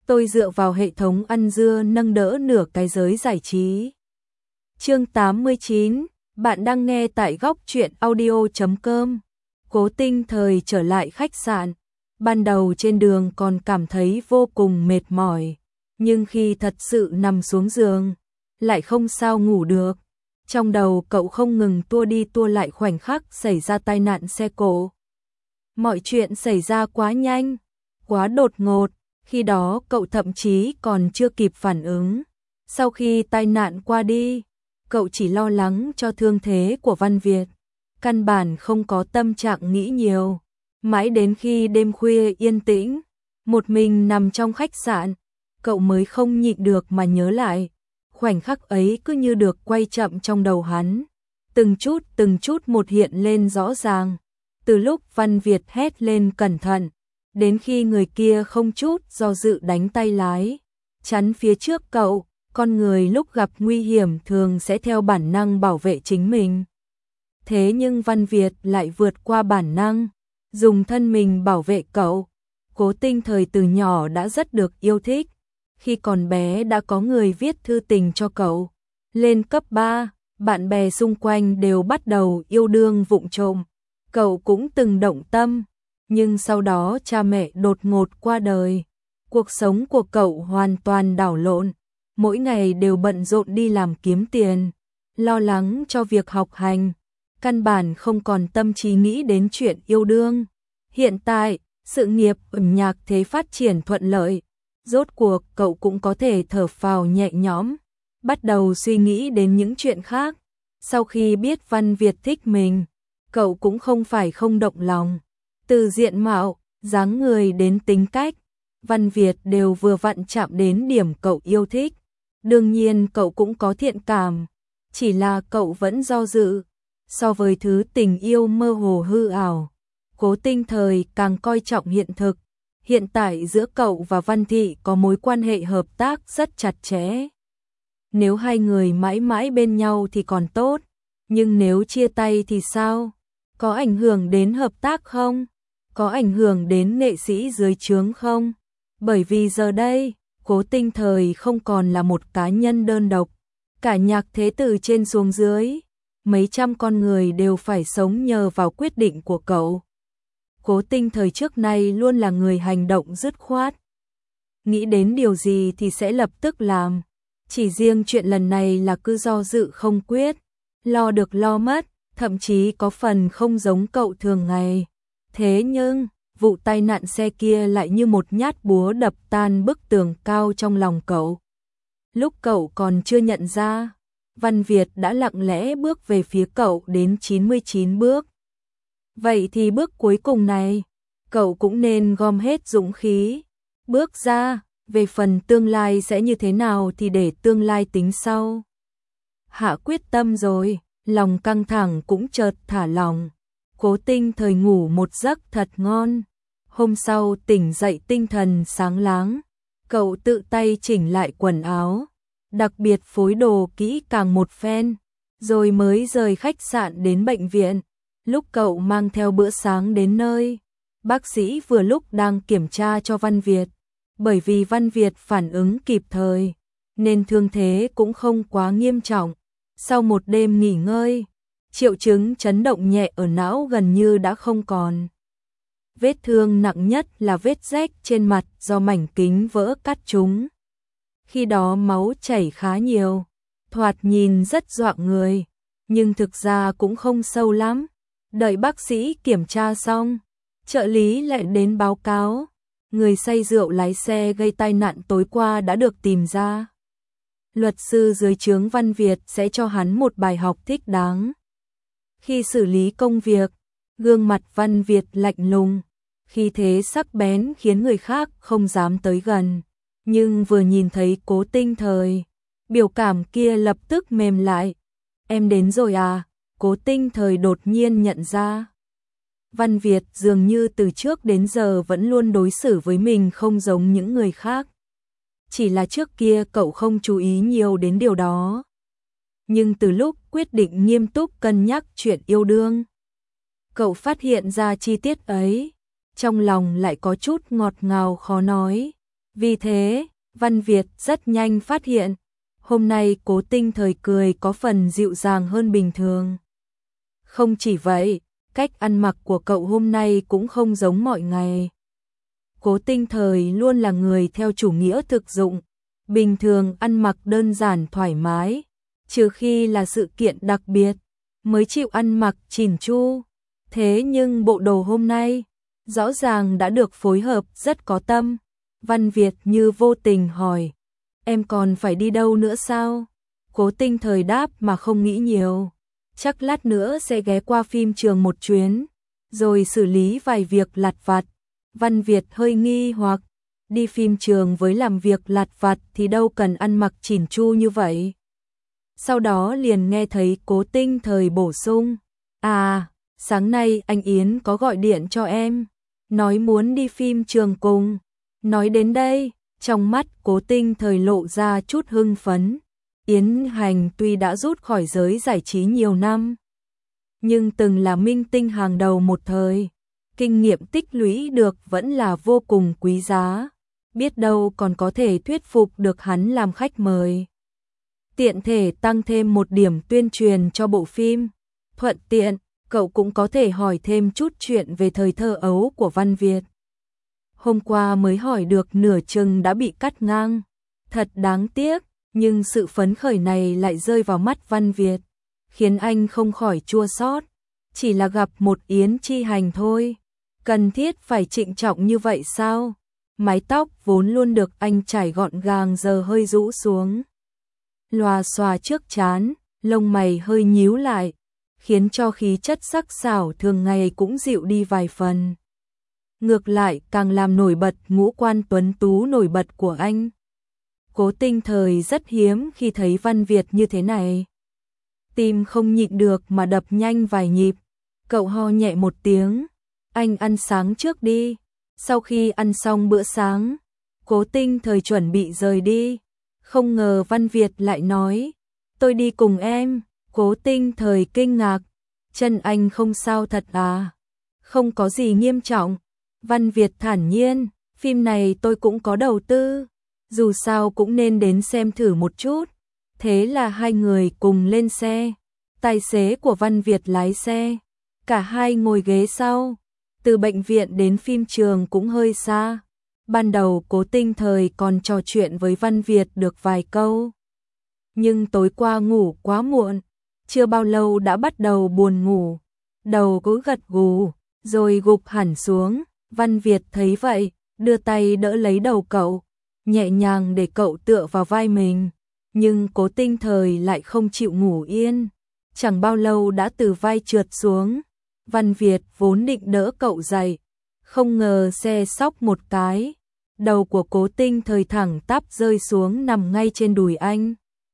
tôi dựa vào hệ thống ăn dưa nâng đỡ nửa cái giới giải trí. Chương 89, bạn đang nghe tại góc truyện audio.com. Cố Tinh Thời trở lại khách sạn. Ban đầu trên đường còn cảm thấy vô cùng mệt mỏi, nhưng khi thật sự nằm xuống giường, lại không sao ngủ được. Trong đầu cậu không ngừng tua đi tua lại khoảnh khắc xảy ra tai nạn xe cộ. Mọi chuyện xảy ra quá nhanh, quá đột ngột, khi đó cậu thậm chí còn chưa kịp phản ứng. Sau khi tai nạn qua đi, cậu chỉ lo lắng cho thương thế của Văn Việt, căn bản không có tâm trạng nghĩ nhiều. Mãi đến khi đêm khuya yên tĩnh, một mình nằm trong khách sạn, cậu mới không nhịn được mà nhớ lại. Khoảnh khắc ấy cứ như được quay chậm trong đầu hắn, từng chút một hiện lên rõ ràng. Từ lúc Văn Việt hét lên cẩn thận, đến khi người kia không chút do dự đánh tay lái, chắn phía trước cậu, con người lúc gặp nguy hiểm thường sẽ theo bản năng bảo vệ chính mình. Thế nhưng Văn Việt lại vượt qua bản năng, dùng thân mình bảo vệ cậu. Cố Tinh Thời từ nhỏ đã rất được yêu thích. Khi còn bé đã có người viết thư tình cho cậu. Lên cấp 3, bạn bè xung quanh đều bắt đầu yêu đương vụng trộm. Cậu cũng từng động tâm, nhưng sau đó cha mẹ đột ngột qua đời. Cuộc sống của cậu hoàn toàn đảo lộn, mỗi ngày đều bận rộn đi làm kiếm tiền, lo lắng cho việc học hành, căn bản không còn tâm trí nghĩ đến chuyện yêu đương. Hiện tại, sự nghiệp âm nhạc thế phát triển thuận lợi, rốt cuộc cậu cũng có thể thở phào nhẹ nhõm, bắt đầu suy nghĩ đến những chuyện khác. Sau khi biết Văn Việt thích mình, cậu cũng không phải không động lòng. Từ diện mạo, dáng người đến tính cách, Văn Việt đều vừa vặn chạm đến điểm cậu yêu thích. Đương nhiên cậu cũng có thiện cảm, chỉ là cậu vẫn do dự. So với thứ tình yêu mơ hồ hư ảo, Cố Tinh Thời càng coi trọng hiện thực. Hiện tại giữa cậu và Văn Thị có mối quan hệ hợp tác rất chặt chẽ. Nếu hai người mãi mãi bên nhau thì còn tốt, nhưng nếu chia tay thì sao? Có ảnh hưởng đến hợp tác không? Có ảnh hưởng đến nghệ sĩ dưới trướng không? Bởi vì giờ đây, Cố Tinh Thời không còn là một cá nhân đơn độc. Cả nhạc thế từ trên xuống dưới, mấy trăm con người đều phải sống nhờ vào quyết định của cậu. Cố Tinh Thời trước nay luôn là người hành động dứt khoát. Nghĩ đến điều gì thì sẽ lập tức làm. Chỉ riêng chuyện lần này là cứ do dự không quyết, lo được lo mất, thậm chí có phần không giống cậu thường ngày. Thế nhưng, vụ tai nạn xe kia lại như một nhát búa đập tan bức tường cao trong lòng cậu. Lúc cậu còn chưa nhận ra, Văn Việt đã lặng lẽ bước về phía cậu đến 99 bước. Vậy thì bước cuối cùng này, cậu cũng nên gom hết dũng khí, bước ra. Về phần tương lai sẽ như thế nào thì để tương lai tính sau. Hạ quyết tâm rồi, lòng căng thẳng cũng chợt thả lỏng. Cố Tinh Thời ngủ một giấc thật ngon. Hôm sau tỉnh dậy tinh thần sáng láng, cậu tự tay chỉnh lại quần áo, đặc biệt phối đồ kỹ càng một phen, rồi mới rời khách sạn đến bệnh viện. Lúc cậu mang theo bữa sáng đến nơi, bác sĩ vừa lúc đang kiểm tra cho Văn Việt. Bởi vì Văn Việt phản ứng kịp thời, nên thương thế cũng không quá nghiêm trọng. Sau một đêm nghỉ ngơi, triệu chứng chấn động nhẹ ở não gần như đã không còn. Vết thương nặng nhất là vết rách trên mặt do mảnh kính vỡ cắt trúng. Khi đó máu chảy khá nhiều, thoạt nhìn rất dọa người, nhưng thực ra cũng không sâu lắm. Đợi bác sĩ kiểm tra xong, trợ lý lại đến báo cáo. Người say rượu lái xe gây tai nạn tối qua đã được tìm ra. Luật sư dưới trướng Văn Việt sẽ cho hắn một bài học thích đáng. Khi xử lý công việc, gương mặt Văn Việt lạnh lùng, khí thế sắc bén khiến người khác không dám tới gần. Nhưng vừa nhìn thấy Cố Tinh Thời, biểu cảm kia lập tức mềm lại. Em đến rồi à? Cố Tinh Thời đột nhiên nhận ra. Văn Việt dường như từ trước đến giờ vẫn luôn đối xử với mình không giống những người khác. Chỉ là trước kia cậu không chú ý nhiều đến điều đó. Nhưng từ lúc quyết định nghiêm túc cân nhắc chuyện yêu đương, cậu phát hiện ra chi tiết ấy, trong lòng lại có chút ngọt ngào khó nói. Vì thế, Văn Việt rất nhanh phát hiện, hôm nay Cố Tinh Thời cười có phần dịu dàng hơn bình thường. Không chỉ vậy, cách ăn mặc của cậu hôm nay cũng không giống mọi ngày. Cố Tinh Thời luôn là người theo chủ nghĩa thực dụng, bình thường ăn mặc đơn giản thoải mái, trừ khi là sự kiện đặc biệt mới chịu ăn mặc chỉn chu. Thế nhưng bộ đồ hôm nay rõ ràng đã được phối hợp rất có tâm. Văn Việt như vô tình hỏi, em còn phải đi đâu nữa sao? Cố Tinh Thời đáp mà không nghĩ nhiều, chắc lát nữa sẽ ghé qua phim trường một chuyến, rồi xử lý vài việc lặt vặt. Văn Việt hơi nghi hoặc, đi phim trường với làm việc lặt vặt thì đâu cần ăn mặc chỉn chu như vậy. Sau đó liền nghe thấy Cố Tinh Thời bổ sung, à, sáng nay anh Yến có gọi điện cho em, nói muốn đi phim trường cùng. Nói đến đây, trong mắt Cố Tinh Thời lộ ra chút hưng phấn. Yến Hành tuy đã rút khỏi giới giải trí nhiều năm, nhưng từng là minh tinh hàng đầu một thời, kinh nghiệm tích lũy được vẫn là vô cùng quý giá, biết đâu còn có thể thuyết phục được hắn làm khách mời. Tiện thể tăng thêm một điểm tuyên truyền cho bộ phim, thuận tiện, cậu cũng có thể hỏi thêm chút chuyện về thời thơ ấu của Văn Việt. Hôm qua mới hỏi được nửa chừng đã bị cắt ngang, thật đáng tiếc, nhưng sự phấn khởi này lại rơi vào mắt Văn Việt, khiến anh không khỏi chua xót. Chỉ là gặp một Yến Chi Hành thôi, cần thiết phải trịnh trọng như vậy sao? Mái tóc vốn luôn được anh trải gọn gàng giờ hơi rũ xuống, lòa xòa trước trán, lông mày hơi nhíu lại, khiến cho khí chất sắc sảo thường ngày cũng dịu đi vài phần. Ngược lại càng làm nổi bật ngũ quan tuấn tú nổi bật của anh. Cố Tinh Thời rất hiếm khi thấy Văn Việt như thế này. Tim không nhịn được mà đập nhanh vài nhịp. Cậu ho nhẹ một tiếng, anh ăn sáng trước đi. Sau khi ăn xong bữa sáng, Cố Tinh Thời chuẩn bị rời đi. Không ngờ Văn Việt lại nói, tôi đi cùng em. Cố Tinh Thời kinh ngạc, chân anh không sao thật à? Không có gì nghiêm trọng. Văn Việt thản nhiên, phim này tôi cũng có đầu tư, dù sao cũng nên đến xem thử một chút. Thế là hai người cùng lên xe, tài xế của Văn Việt lái xe, cả hai ngồi ghế sau. Từ bệnh viện đến phim trường cũng hơi xa. Ban đầu Cố Tinh Thời còn trò chuyện với Văn Việt được vài câu, nhưng tối qua ngủ quá muộn, chưa bao lâu đã bắt đầu buồn ngủ, đầu cứ gật gù, rồi gục hẳn xuống. Văn Việt thấy vậy, đưa tay đỡ lấy đầu cậu, nhẹ nhàng để cậu tựa vào vai mình, nhưng Cố Tinh Thời lại không chịu ngủ yên, chẳng bao lâu đã từ vai trượt xuống. Văn Việt vốn định đỡ cậu dậy, không ngờ xe xóc một cái, đầu của Cố Tinh Thời thẳng tắp rơi xuống nằm ngay trên đùi anh.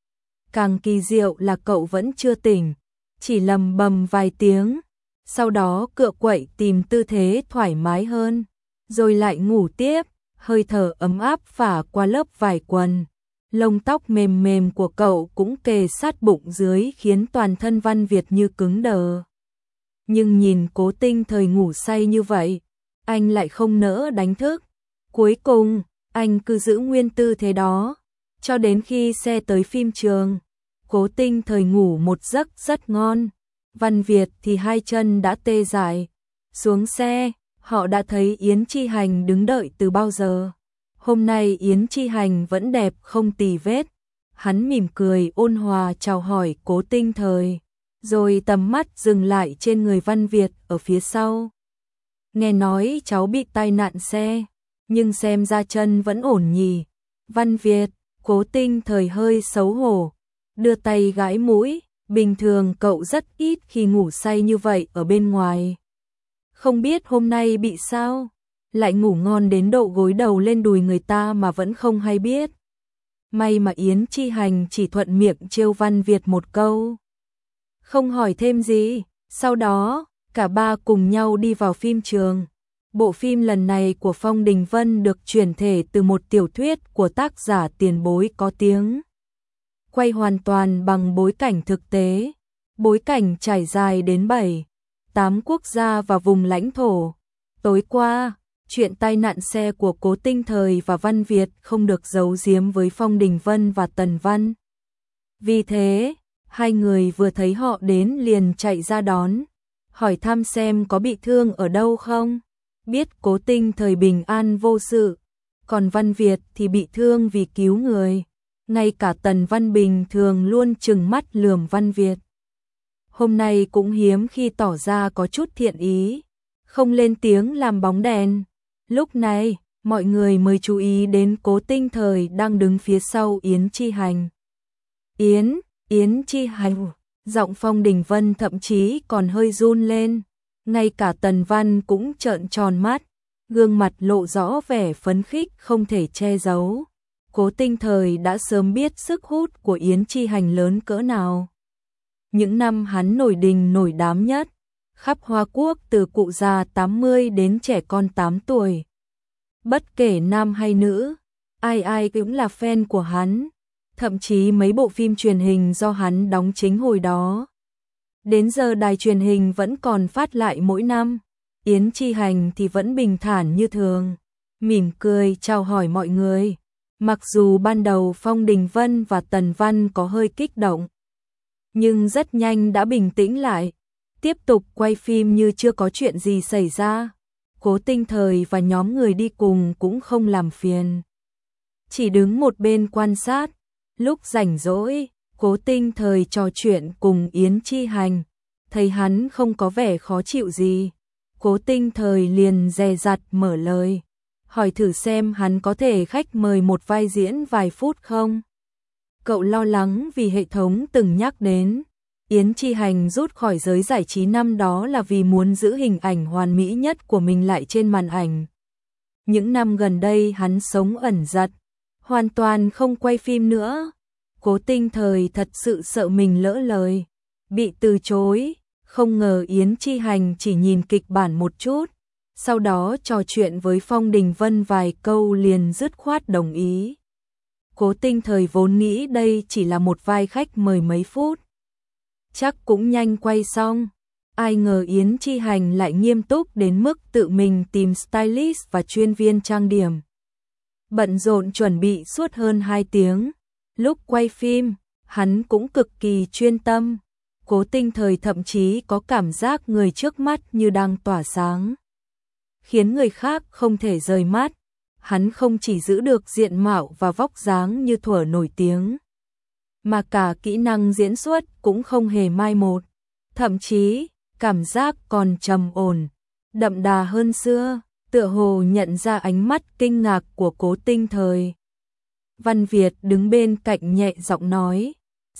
Càng kỳ diệu là cậu vẫn chưa tỉnh, chỉ lầm bầm vài tiếng, sau đó cựa quậy tìm tư thế thoải mái hơn, rồi lại ngủ tiếp. Hơi thở ấm áp phả qua lớp vải quần, lông tóc mềm mềm của cậu cũng kề sát bụng dưới khiến toàn thân Văn Việt như cứng đờ. Nhưng nhìn Cố Tinh Thời ngủ say như vậy, anh lại không nỡ đánh thức. Cuối cùng, anh cứ giữ nguyên tư thế đó, cho đến khi xe tới phim trường. Cố Tinh Thời ngủ một giấc rất ngon, Văn Việt thì hai chân đã tê dại. Xuống xe, họ đã thấy Yến Chi Hành đứng đợi từ bao giờ. Hôm nay Yến Chi Hành vẫn đẹp không tì vết. Hắn mỉm cười ôn hòa chào hỏi Cố Tinh Thời, rồi tầm mắt dừng lại trên người Văn Việt ở phía sau. Nghe nói cháu bị tai nạn xe, nhưng xem ra chân vẫn ổn nhỉ. Văn Việt, Cố Tinh Thời hơi xấu hổ, đưa tay gãi mũi, bình thường cậu rất ít khi ngủ say như vậy ở bên ngoài. Không biết hôm nay bị sao, lại ngủ ngon đến độ gối đầu lên đùi người ta mà vẫn không hay biết. May mà Yến Chi Hành chỉ thuận miệng trêu Văn Việt một câu, không hỏi thêm gì. Sau đó, cả ba cùng nhau đi vào phim trường. Bộ phim lần này của Phong Đình Vân được chuyển thể từ một tiểu thuyết của tác giả tiền bối có tiếng, quay hoàn toàn bằng bối cảnh thực tế. Bối cảnh trải dài đến 7-8 quốc gia và vùng lãnh thổ. Tối qua, Chuyện tai nạn xe của Cố Tinh Thời và Văn Việt không được giấu giếm với Phong Đình Vân và Tần Văn. Vì thế, hai người vừa thấy họ đến liền chạy ra đón, hỏi thăm xem có bị thương ở đâu không. Biết Cố Tinh Thời bình an vô sự, còn Văn Việt thì bị thương vì cứu người. Ngay cả Tần Văn bình thường luôn trừng mắt lườm Văn Việt, hôm nay cũng hiếm khi tỏ ra có chút thiện ý, không lên tiếng làm bóng đèn. Lúc này, mọi người mới chú ý đến Cố Tinh Thời đang đứng phía sau Yến Chi Hành. Yến Chi Hành, giọng Phong Đình Vân thậm chí còn hơi run lên, ngay cả Tần Văn cũng trợn tròn mắt, gương mặt lộ rõ vẻ phấn khích không thể che giấu. Cố Tinh Thời đã sớm biết sức hút của Yến Chi Hành lớn cỡ nào. Những năm hắn nổi đình nổi đám nhất, khắp Hoa Quốc từ cụ già 80 đến trẻ con 8 tuổi. Bất kể nam hay nữ, ai ai cũng là fan của hắn, thậm chí mấy bộ phim truyền hình do hắn đóng chính hồi đó. Đến giờ đài truyền hình vẫn còn phát lại mỗi năm, Yến Chi Hành thì vẫn bình thản như thường, mỉm cười chào hỏi mọi người. Mặc dù ban đầu Phong Đình Vân và Tần Văn có hơi kích động, nhưng rất nhanh đã bình tĩnh lại, tiếp tục quay phim như chưa có chuyện gì xảy ra. Cố Tinh Thời và nhóm người đi cùng cũng không làm phiền, chỉ đứng một bên quan sát. Lúc rảnh rỗi, Cố Tinh Thời trò chuyện cùng Yến Chi Hành, thấy hắn không có vẻ khó chịu gì, Cố Tinh Thời liền dè dặt mở lời, hỏi thử xem hắn có thể khách mời một vai diễn vài phút không. Cậu lo lắng vì hệ thống từng nhắc đến, Yến Chi Hành rút khỏi giới giải trí năm đó là vì muốn giữ hình ảnh hoàn mỹ nhất của mình lại trên màn ảnh. Những năm gần đây hắn sống ẩn dật, hoàn toàn không quay phim nữa. Cố Tinh Thời thật sự sợ mình lỡ lời, bị từ chối, không ngờ Yến Chi Hành chỉ nhìn kịch bản một chút, sau đó trò chuyện với Phong Đình Vân vài câu liền dứt khoát đồng ý. Cố Tinh Thời vốn nghĩ đây chỉ là một vai khách mời mấy phút, chắc cũng nhanh quay xong. Ai ngờ Yến Chi Hành lại nghiêm túc đến mức tự mình tìm stylist và chuyên viên trang điểm, bận rộn chuẩn bị suốt hơn 2 tiếng. Lúc quay phim, hắn cũng cực kỳ chuyên tâm. Cố Tinh Thời thậm chí có cảm giác người trước mắt như đang tỏa sáng, khiến người khác không thể rời mắt. Hắn không chỉ giữ được diện mạo và vóc dáng như thuở nổi tiếng, mà cả kỹ năng diễn xuất cũng không hề mai một, thậm chí cảm giác còn trầm ổn, đậm đà hơn xưa, tựa hồ nhận ra ánh mắt kinh ngạc của Cố Tinh Thời. Văn Việt đứng bên cạnh nhẹ giọng nói,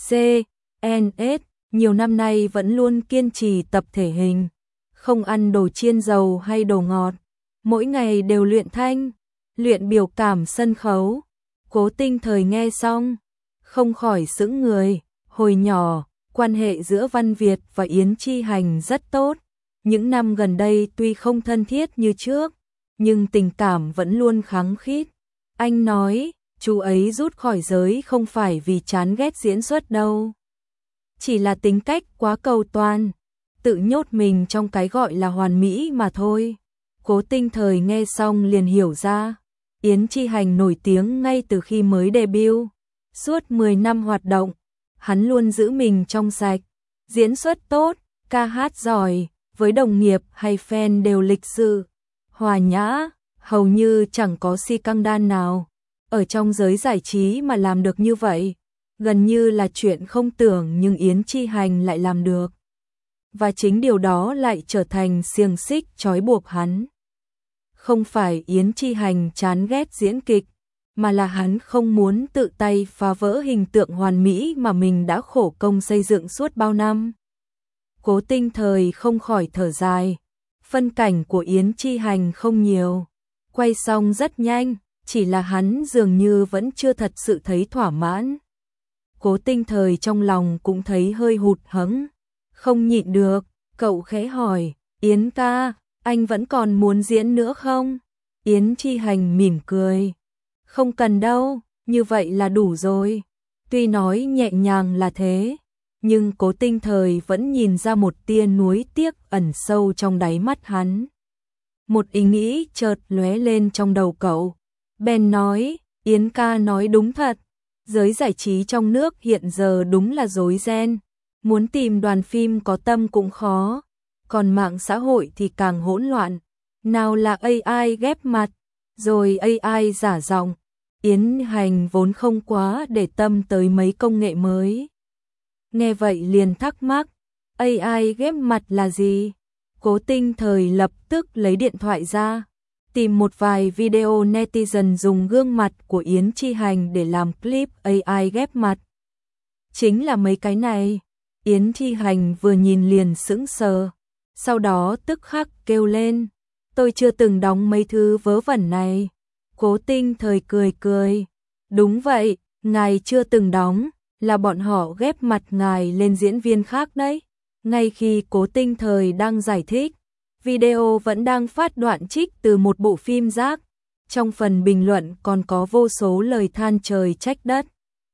CNS, nhiều năm nay vẫn luôn kiên trì tập thể hình, không ăn đồ chiên dầu hay đồ ngọt, mỗi ngày đều luyện thanh, luyện biểu cảm sân khấu. Cố Tinh Thời nghe xong, không khỏi sững người. Hồi nhỏ, quan hệ giữa Văn Việt và Yến Chi Hành rất tốt. Những năm gần đây tuy không thân thiết như trước, nhưng tình cảm vẫn luôn khăng khít. Anh nói, chú ấy rút khỏi giới không phải vì chán ghét diễn xuất đâu, chỉ là tính cách quá cầu toàn, tự nhốt mình trong cái gọi là hoàn mỹ mà thôi. Cố Tinh Thời nghe xong liền hiểu ra, Yến Chi Hành nổi tiếng ngay từ khi mới debut. Suốt 10 năm hoạt động, hắn luôn giữ mình trong sạch, diễn xuất tốt, ca hát giỏi, với đồng nghiệp hay fan đều lịch sự, hòa nhã, hầu như chẳng có si căng đan nào. Ở trong giới giải trí mà làm được như vậy, gần như là chuyện không tưởng, nhưng Yến Chi Hành lại làm được. Và chính điều đó lại trở thành xiềng xích trói buộc hắn. Không phải Yến Chi Hành chán ghét diễn kịch, mà là hắn không muốn tự tay phá vỡ hình tượng hoàn mỹ mà mình đã khổ công xây dựng suốt bao năm. Cố Tinh Thời không khỏi thở dài, phân cảnh của Yến Chi Hành không nhiều, quay xong rất nhanh, chỉ là hắn dường như vẫn chưa thật sự thấy thỏa mãn. Cố Tinh Thời trong lòng cũng thấy hơi hụt hẫng, không nhịn được, cậu khẽ hỏi, Yến ca, anh vẫn còn muốn diễn nữa không? Yến Chi Hành mỉm cười, không cần đâu, như vậy là đủ rồi. Tuy nói nhẹ nhàng là thế, nhưng Cố Tinh Thời vẫn nhìn ra một tia nuối tiếc ẩn sâu trong đáy mắt hắn. Một ý nghĩ chợt lóe lên trong đầu cậu. Bèn nói, Yến ca nói đúng thật. Giới giải trí trong nước hiện giờ đúng là rối ren. Muốn tìm đoàn phim có tâm cũng khó. Còn mạng xã hội thì càng hỗn loạn. Nào là AI ghép mặt, rồi AI giả giọng. Yến Hành vốn không quá để tâm tới mấy công nghệ mới. Nghe vậy liền thắc mắc, AI ghép mặt là gì? Cố Tinh Thời lập tức lấy điện thoại ra, tìm một vài video netizen dùng gương mặt của Yến Chi Hành để làm clip AI ghép mặt. Chính là mấy cái này. Yến Chi Hành vừa nhìn liền sững sờ, sau đó tức khắc kêu lên, tôi chưa từng đóng mấy thứ vớ vẩn này. Cố Tinh Thời cười cười, đúng vậy, ngài chưa từng đóng, là bọn họ ghép mặt ngài lên diễn viên khác đấy. Ngay khi Cố Tinh Thời đang giải thích, video vẫn đang phát đoạn trích từ một bộ phim rác. Trong phần bình luận còn có vô số lời than trời trách đất.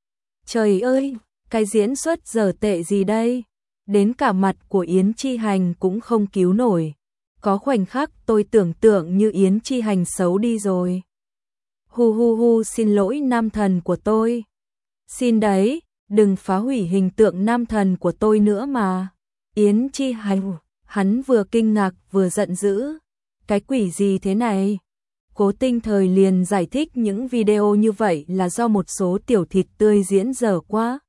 Trời ơi, cái diễn xuất dở tệ gì đây? Đến cả mặt của Yến Chi Hành cũng không cứu nổi. Có khoảnh khắc tôi tưởng tượng như Yến Chi Hành xấu đi rồi. Hu hu hu, xin lỗi nam thần của tôi. Xin đấy, đừng phá hủy hình tượng nam thần của tôi nữa mà. Yến Chi Hành, hắn vừa kinh ngạc vừa giận dữ. Cái quỷ gì thế này? Cố Tinh Thời liền giải thích những video như vậy là do một số tiểu thịt tươi diễn dở quá,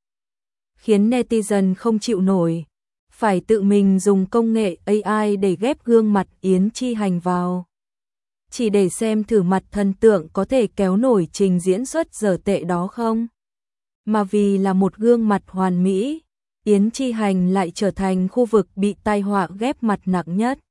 khiến netizen không chịu nổi, phải tự mình dùng công nghệ AI để ghép gương mặt Yến Chi Hành vào. Chỉ để xem thử mặt thần tượng có thể kéo nổi trình diễn xuất dở tệ đó không. Mà vì là một gương mặt hoàn mỹ, Yến Chi Hành lại trở thành khu vực bị tai họa ghép mặt nặng nhất.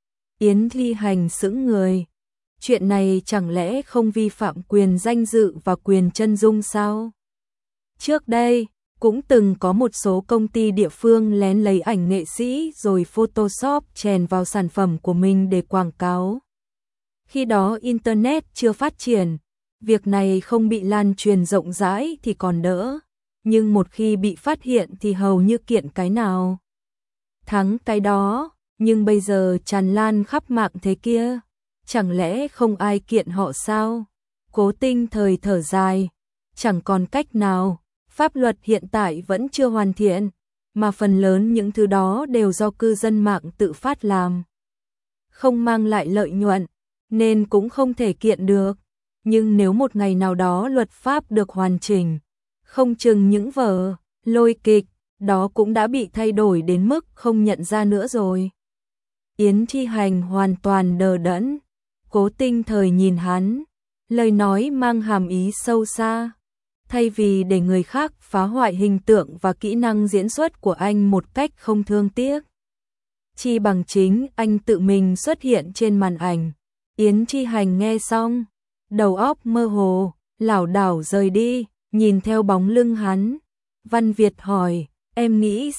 Yến Chi Hành sững người. Chuyện này chẳng lẽ không vi phạm quyền danh dự và quyền chân dung sao? Trước đây, cũng từng có một số công ty địa phương lén lấy ảnh nghệ sĩ rồi Photoshop chèn vào sản phẩm của mình để quảng cáo. Khi đó Internet chưa phát triển, việc này không bị lan truyền rộng rãi thì còn đỡ, nhưng một khi bị phát hiện thì hầu như kiện cái nào thắng cái đó, nhưng bây giờ tràn lan khắp mạng thế kia, chẳng lẽ không ai kiện họ sao? Cố Tinh Thời thở dài, chẳng còn cách nào, pháp luật hiện tại vẫn chưa hoàn thiện, mà phần lớn những thứ đó đều do cư dân mạng tự phát làm, không mang lại lợi nhuận, nên cũng không thể kiện được. Nhưng nếu một ngày nào đó luật pháp được hoàn chỉnh, không chừng những vở, lôi kịch, đó cũng đã bị thay đổi đến mức không nhận ra nữa rồi. Yến Chi Hành hoàn toàn đờ đẫn, Cố Tinh Thời nhìn hắn, lời nói mang hàm ý sâu xa. Thay vì để người khác phá hoại hình tượng và kỹ năng diễn xuất của anh một cách không thương tiếc, chi bằng chính anh tự mình xuất hiện trên màn ảnh. Yến Chi Hành nghe xong, đầu óc mơ hồ, lảo đảo rời đi, nhìn theo bóng lưng hắn. Văn Việt hỏi, em nghĩ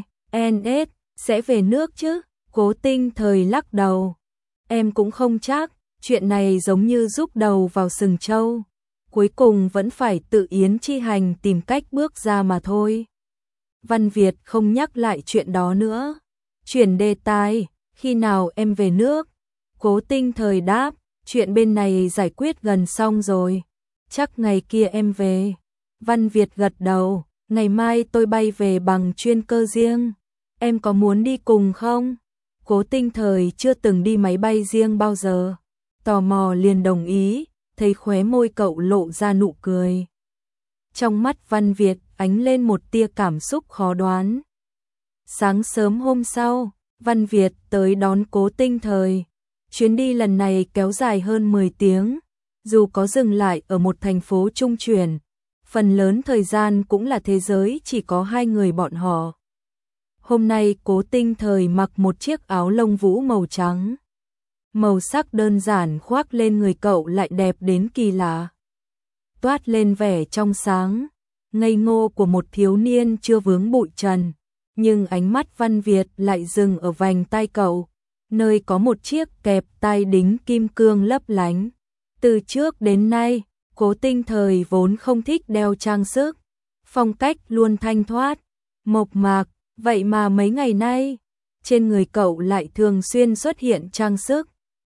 CNS sẽ về nước chứ? Cố Tinh Thời lắc đầu, em cũng không chắc, chuyện này giống như rúc đầu vào sừng trâu. Cuối cùng vẫn phải tự Yến Chi Hành tìm cách bước ra mà thôi. Văn Việt không nhắc lại chuyện đó nữa. Chuyển đề tài, khi nào em về nước? Cố Tinh Thời đáp, chuyện bên này giải quyết gần xong rồi. Chắc ngày kia em về. Văn Việt gật đầu, ngày mai tôi bay về bằng chuyên cơ riêng. Em có muốn đi cùng không? Cố Tinh Thời chưa từng đi máy bay riêng bao giờ. Tò mò liền đồng ý, thấy khóe môi cậu lộ ra nụ cười. Trong mắt Văn Việt ánh lên một tia cảm xúc khó đoán. Sáng sớm hôm sau, Văn Việt tới đón Cố Tinh Thời. Chuyến đi lần này kéo dài hơn 10 tiếng, dù có dừng lại ở một thành phố trung chuyển, phần lớn thời gian cũng là thế giới chỉ có hai người bọn họ. Hôm nay Cố Tinh Thời mặc một chiếc áo lông vũ màu trắng. Màu sắc đơn giản khoác lên người cậu lại đẹp đến kỳ lạ. Toát lên vẻ trong sáng, ngây ngô của một thiếu niên chưa vướng bụi trần. Nhưng ánh mắt Văn Việt lại dừng ở vành tai cậu, nơi có một chiếc kẹp tai đính kim cương lấp lánh. Từ trước đến nay, Cố Tinh Thời vốn không thích đeo trang sức. Phong cách luôn thanh thoát, mộc mạc, vậy mà mấy ngày nay, trên người cậu lại thường xuyên xuất hiện trang sức.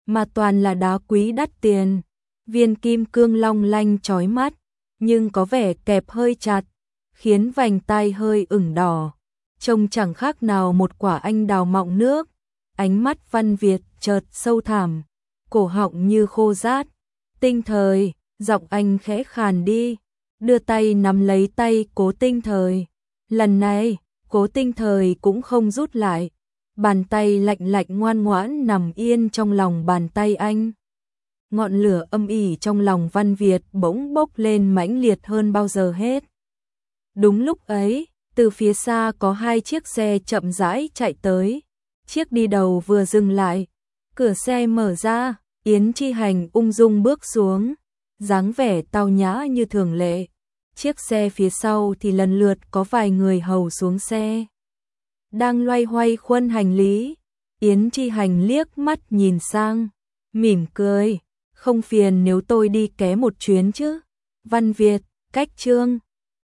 mà toàn là đá quý đắt tiền. Viên kim cương long lanh chói mắt, nhưng có vẻ kẹp hơi chặt, khiến vành tai hơi ửng đỏ. Trông chẳng khác nào một quả anh đào mọng nước. Ánh mắt Văn Việt chợt sâu thẳm, cổ họng như khô rát. Tinh Thời, giọng anh khẽ khàn đi, đưa tay nắm lấy tay Cố Tinh Thời. Lần này, Cố Tinh Thời cũng không rút lại, bàn tay lạnh lạnh ngoan ngoãn nằm yên trong lòng bàn tay anh. Ngọn lửa âm ỉ trong lòng Văn Việt bỗng bốc lên mãnh liệt hơn bao giờ hết. Đúng lúc ấy, từ phía xa có hai chiếc xe chậm rãi chạy tới. Chiếc đi đầu vừa dừng lại, cửa xe mở ra, Yến Chi Hành ung dung bước xuống, dáng vẻ tao nhã như thường lệ. Chiếc xe phía sau thì lần lượt có vài người hầu xuống xe. Đang loay hoay khuân hành lý, Yến Chi Hành liếc mắt nhìn sang, mỉm cười, không phiền nếu tôi đi ké một chuyến chứ. Văn Việt, cách Trương